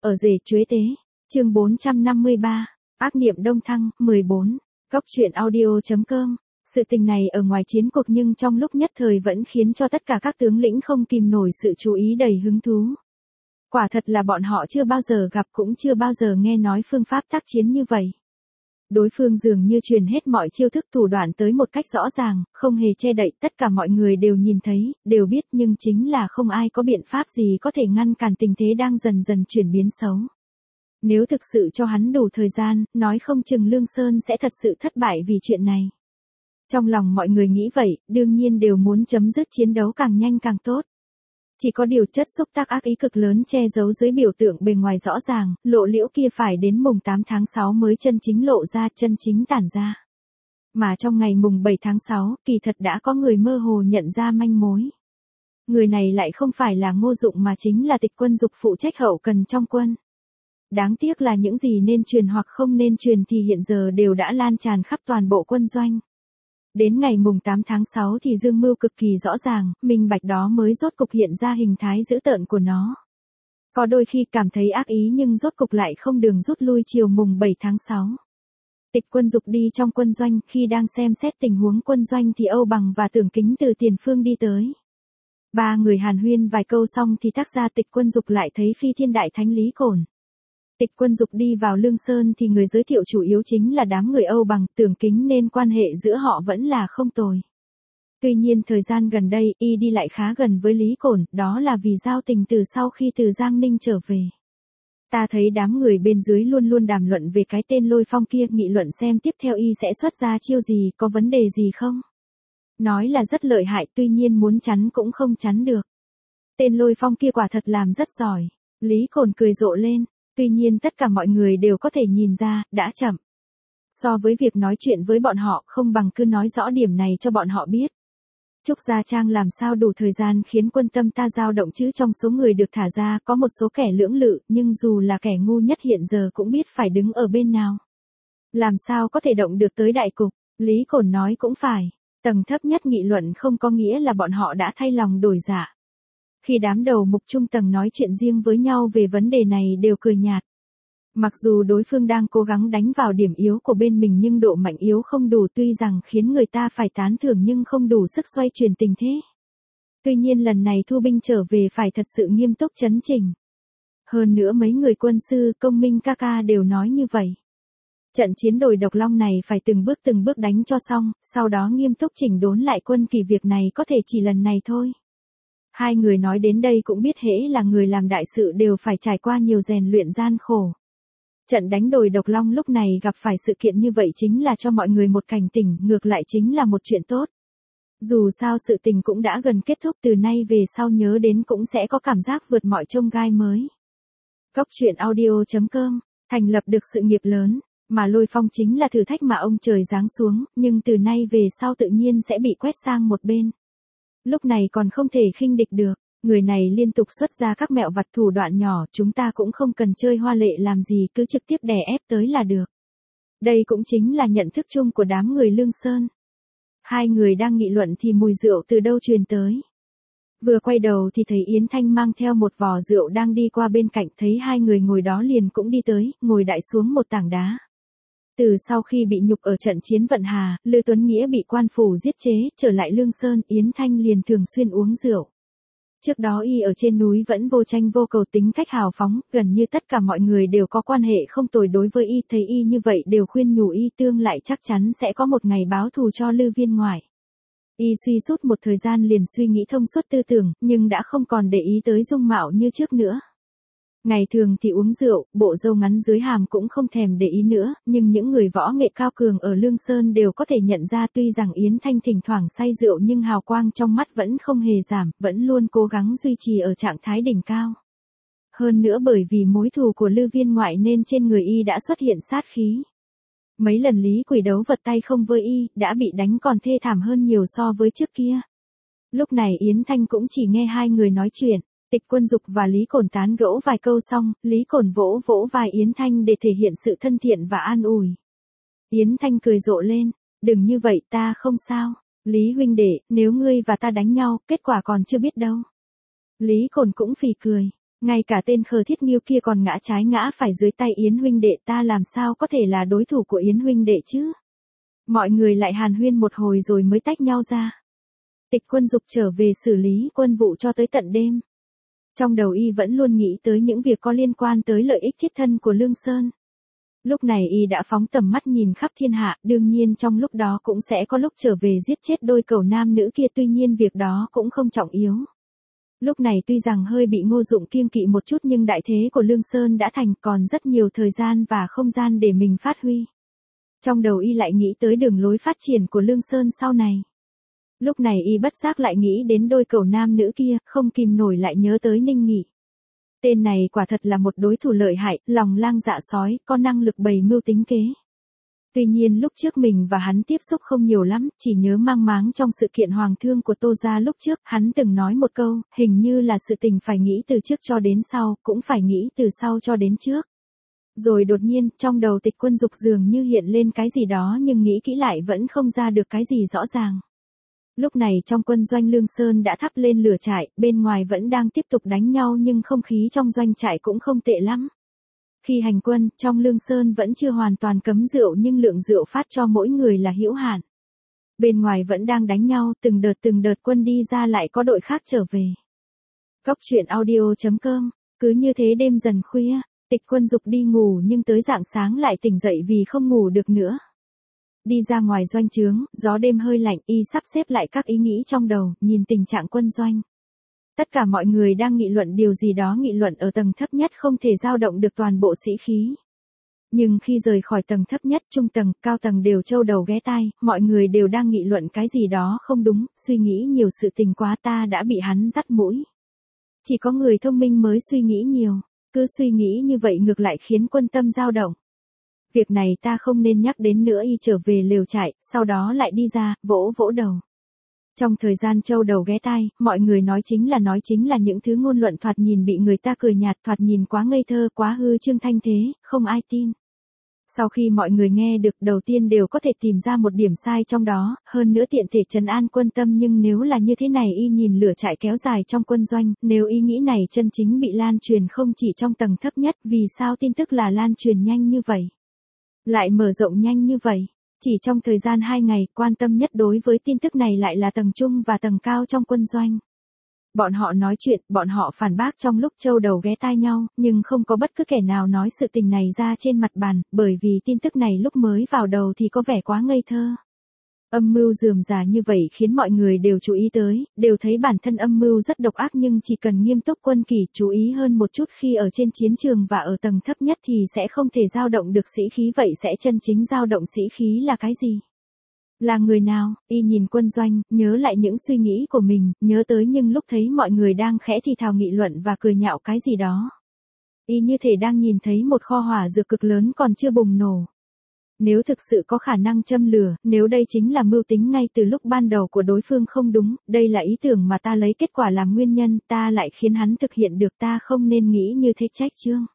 Ở rể chuế tế. Chương 453. Ác niệm đông thăng. 14. Góc truyện audio.com. Sự tình này ở ngoài chiến cuộc nhưng trong lúc nhất thời vẫn khiến cho tất cả các tướng lĩnh không kìm nổi sự chú ý đầy hứng thú. Quả thật là bọn họ chưa bao giờ gặp cũng chưa bao giờ nghe nói phương pháp tác chiến như vậy. Đối phương dường như truyền hết mọi chiêu thức thủ đoạn tới một cách rõ ràng, không hề che đậy, tất cả mọi người đều nhìn thấy, đều biết nhưng chính là không ai có biện pháp gì có thể ngăn cản tình thế đang dần dần chuyển biến xấu. Nếu thực sự cho hắn đủ thời gian, nói không chừng Lương Sơn sẽ thật sự thất bại vì chuyện này. Trong lòng mọi người nghĩ vậy, đương nhiên đều muốn chấm dứt chiến đấu càng nhanh càng tốt. Chỉ có điều chất xúc tác ác ý cực lớn che giấu dưới biểu tượng bề ngoài rõ ràng, lộ liễu kia phải đến mùng 8 tháng 6 mới chân chính lộ ra, chân chính tản ra. Mà trong ngày mùng 7 tháng 6, kỳ thật đã có người mơ hồ nhận ra manh mối. Người này lại không phải là Ngô Dụng mà chính là Tịch Quân Dục phụ trách hậu cần trong quân. Đáng tiếc là những gì nên truyền hoặc không nên truyền thì hiện giờ đều đã lan tràn khắp toàn bộ quân doanh. Đến ngày mùng 8 tháng 6 thì dương mưu cực kỳ rõ ràng, minh bạch đó mới rốt cục hiện ra hình thái dữ tợn của nó. Có đôi khi cảm thấy ác ý nhưng rốt cục lại không đường rút lui chiều mùng 7 tháng 6. Tịch Quân Dục đi trong quân doanh, khi đang xem xét tình huống quân doanh thì Âu Bằng và Tưởng Kính từ tiền phương đi tới. Ba người hàn huyên vài câu xong thì tác gia Tịch Quân Dục lại thấy Phi Thiên Đại Thánh Lý Cổn. Tịch Quân Dục đi vào Lương Sơn thì người giới thiệu chủ yếu chính là đám người Âu Bằng, Tưởng Kính nên quan hệ giữa họ vẫn là không tồi. Tuy nhiên thời gian gần đây y đi lại khá gần với Lý Cổn, đó là vì giao tình từ sau khi từ Giang Ninh trở về. Ta thấy đám người bên dưới luôn luôn đàm luận về cái tên Lôi Phong kia, nghị luận xem tiếp theo y sẽ xuất ra chiêu gì, có vấn đề gì không. Nói là rất lợi hại, tuy nhiên muốn chắn cũng không chắn được. Tên Lôi Phong kia quả thật làm rất giỏi. Lý Cổn cười rộ lên. Tuy nhiên tất cả mọi người đều có thể nhìn ra, đã chậm. So với việc nói chuyện với bọn họ, không bằng cứ nói rõ điểm này cho bọn họ biết. Trúc Gia Trang làm sao đủ thời gian khiến quân tâm ta dao động chứ, trong số người được thả ra có một số kẻ lưỡng lự, nhưng dù là kẻ ngu nhất hiện giờ cũng biết phải đứng ở bên nào. Làm sao có thể động được tới đại cục, Lý Cổn nói cũng phải. Tầng thấp nhất nghị luận không có nghĩa là bọn họ đã thay lòng đổi dạ. Khi đám đầu mục trung tầng nói chuyện riêng với nhau về vấn đề này đều cười nhạt. Mặc dù đối phương đang cố gắng đánh vào điểm yếu của bên mình nhưng độ mạnh yếu không đủ, tuy rằng khiến người ta phải tán thưởng nhưng không đủ sức xoay chuyển tình thế. Tuy nhiên lần này thu binh trở về phải thật sự nghiêm túc chấn chỉnh. Hơn nữa mấy người quân sư Công Minh ca ca đều nói như vậy. Trận chiến đồi Độc Long này phải từng bước đánh cho xong, sau đó nghiêm túc chỉnh đốn lại quân kỳ, việc này có thể chỉ lần này thôi. Hai người nói đến đây cũng biết hễ là người làm đại sự đều phải trải qua nhiều rèn luyện gian khổ. Trận đánh đồi Độc Long lúc này gặp phải sự kiện như vậy chính là cho mọi người một cảnh tỉnh, ngược lại chính là một chuyện tốt. Dù sao sự tình cũng đã gần kết thúc, từ nay về sau nhớ đến cũng sẽ có cảm giác vượt mọi chông gai mới. Góc truyện audio.com, thành lập được sự nghiệp lớn, mà Lôi Phong chính là thử thách mà ông trời giáng xuống, nhưng từ nay về sau tự nhiên sẽ bị quét sang một bên. Lúc này còn không thể khinh địch được, người này liên tục xuất ra các mẹo vặt thủ đoạn nhỏ, chúng ta cũng không cần chơi hoa lệ làm gì, cứ trực tiếp đè ép tới là được. Đây cũng chính là nhận thức chung của đám người Lương Sơn. Hai người đang nghị luận thì mùi rượu từ đâu truyền tới. Vừa quay đầu thì thấy Yến Thanh mang theo một vò rượu đang đi qua bên cạnh, thấy hai người ngồi đó liền cũng đi tới, ngồi đại xuống một tảng đá. Từ sau khi bị nhục ở trận chiến Vận Hà, Lư Tuấn Nghĩa bị quan phủ giết chế, trở lại Lương Sơn, Yến Thanh liền thường xuyên uống rượu. Trước đó y ở trên núi vẫn vô tranh vô cầu, tính cách hào phóng, gần như tất cả mọi người đều có quan hệ không tồi đối với y, thấy y như vậy đều khuyên nhủ y tương lại chắc chắn sẽ có một ngày báo thù cho Lư Viên Ngoại. Y suy sút một thời gian liền suy nghĩ thông suốt tư tưởng, nhưng đã không còn để ý tới dung mạo như trước nữa. Ngày thường thì uống rượu, bộ râu ngắn dưới hàm cũng không thèm để ý nữa, nhưng những người võ nghệ cao cường ở Lương Sơn đều có thể nhận ra, tuy rằng Yến Thanh thỉnh thoảng say rượu nhưng hào quang trong mắt vẫn không hề giảm, vẫn luôn cố gắng duy trì ở trạng thái đỉnh cao. Hơn nữa bởi vì mối thù của Lư Viên Ngoại nên trên người y đã xuất hiện sát khí. Mấy lần Lý Quỷ đấu vật tay không với y, đã bị đánh còn thê thảm hơn nhiều so với trước kia. Lúc này Yến Thanh cũng chỉ nghe hai người nói chuyện. Tịch Quân Dục và Lý Cổn tán gẫu vài câu xong, Lý Cổn vỗ vỗ vai Yến Thanh để thể hiện sự thân thiện và an ủi. Yến Thanh cười rộ lên, đừng như vậy, ta không sao. Lý huynh đệ, nếu ngươi và ta đánh nhau, kết quả còn chưa biết đâu. Lý Cổn cũng phì cười, Ngay cả tên khờ thiết nghiêu kia còn ngã trái ngã phải dưới tay Yến huynh đệ, ta làm sao có thể là đối thủ của Yến huynh đệ chứ? Mọi người lại hàn huyên một hồi rồi mới tách nhau ra. Tịch Quân Dục trở về xử lý quân vụ cho tới tận đêm. Trong đầu y vẫn luôn nghĩ tới những việc có liên quan tới lợi ích thiết thân của Lương Sơn. Lúc này y đã phóng tầm mắt nhìn khắp thiên hạ, đương nhiên trong lúc đó cũng sẽ có lúc trở về giết chết đôi cẩu nam nữ kia, tuy nhiên việc đó cũng không trọng yếu. Lúc này tuy rằng hơi bị Ngô Dụng kiêng kỵ một chút nhưng đại thế của Lương Sơn đã thành, còn rất nhiều thời gian và không gian để mình phát huy. Trong đầu y lại nghĩ tới đường lối phát triển của Lương Sơn sau này. Lúc này y bất giác lại nghĩ đến đôi cẩu nam nữ kia, không kìm nổi lại nhớ tới Ninh Nghị. Tên này quả thật là một đối thủ lợi hại, lòng lang dạ sói, có năng lực bày mưu tính kế. Tuy nhiên lúc trước mình và hắn tiếp xúc không nhiều lắm, chỉ nhớ mang máng trong sự kiện hoàng thương của Tô gia lúc trước, hắn từng nói một câu, hình như là sự tình phải nghĩ từ trước cho đến sau, cũng phải nghĩ từ sau cho đến trước. Rồi đột nhiên, trong đầu Tịch Quân Dục dường như hiện lên cái gì đó nhưng nghĩ kỹ lại vẫn không ra được cái gì rõ ràng. Lúc này trong quân doanh Lương Sơn đã thắp lên lửa trại, bên ngoài vẫn đang tiếp tục đánh nhau nhưng không khí trong doanh trại cũng không tệ lắm. Khi hành quân, trong Lương Sơn vẫn chưa hoàn toàn cấm rượu nhưng lượng rượu phát cho mỗi người là hữu hạn. Bên ngoài vẫn đang đánh nhau, từng đợt quân đi ra lại có đội khác trở về. Góc truyện audio.com, cứ như thế đêm dần khuya, Tịch Quân Dục đi ngủ nhưng tới rạng sáng lại tỉnh dậy vì không ngủ được nữa. Đi ra ngoài doanh trướng, gió đêm hơi lạnh, y sắp xếp lại các ý nghĩ trong đầu, nhìn tình trạng quân doanh. Tất cả mọi người đang nghị luận điều gì đó, nghị luận ở tầng thấp nhất không thể dao động được toàn bộ sĩ khí. Nhưng khi rời khỏi tầng thấp nhất, trung tầng, cao tầng đều trâu đầu ghé tai, mọi người đều đang nghị luận cái gì đó không đúng, suy nghĩ nhiều sự tình quá, ta đã bị hắn dắt mũi. Chỉ có người thông minh mới suy nghĩ nhiều, cứ suy nghĩ như vậy ngược lại khiến quân tâm dao động. Việc này ta không nên nhắc đến nữa. Y trở về lều trại, sau đó lại đi ra, vỗ vỗ đầu. Trong thời gian trâu đầu ghé tai, mọi người nói chính là những thứ ngôn luận thoạt nhìn bị người ta cười nhạt, thoạt nhìn quá ngây thơ, quá hư trương thanh thế, không ai tin. Sau khi mọi người nghe được, đầu tiên đều có thể tìm ra một điểm sai trong đó, hơn nữa tiện thể trấn an quân tâm, nhưng nếu là như thế này, y nhìn lửa trại kéo dài trong quân doanh, nếu ý nghĩ này chân chính bị lan truyền không chỉ trong tầng thấp nhất, vì sao tin tức là lan truyền nhanh như vậy? Lại mở rộng nhanh như vậy. Chỉ trong thời gian 2 ngày, quan tâm nhất đối với tin tức này lại là tầng trung và tầng cao trong quân doanh. Bọn họ nói chuyện, bọn họ phản bác trong lúc trâu đầu ghé tai nhau, nhưng không có bất cứ kẻ nào nói sự tình này ra trên mặt bàn, bởi vì tin tức này lúc mới vào đầu thì có vẻ quá ngây thơ. Âm mưu rườm rà như vậy khiến mọi người đều chú ý tới, đều thấy bản thân âm mưu rất độc ác, nhưng chỉ cần nghiêm túc quân kỷ, chú ý hơn một chút khi ở trên chiến trường và ở tầng thấp nhất thì sẽ không thể dao động được sĩ khí. Vậy sẽ chân chính dao động sĩ khí là cái gì? Là người nào? Y nhìn quân doanh, nhớ lại những suy nghĩ của mình, nhớ tới nhưng lúc thấy mọi người đang khẽ thì thào nghị luận và cười nhạo cái gì đó. Y như thể đang nhìn thấy một kho hỏa dược cực lớn còn chưa bùng nổ. Nếu thực sự có khả năng châm lửa, nếu đây chính là mưu tính ngay từ lúc ban đầu của đối phương không đúng, đây là ý tưởng mà ta lấy kết quả làm nguyên nhân, ta lại khiến hắn thực hiện được, ta không nên nghĩ như thế, trách Trương.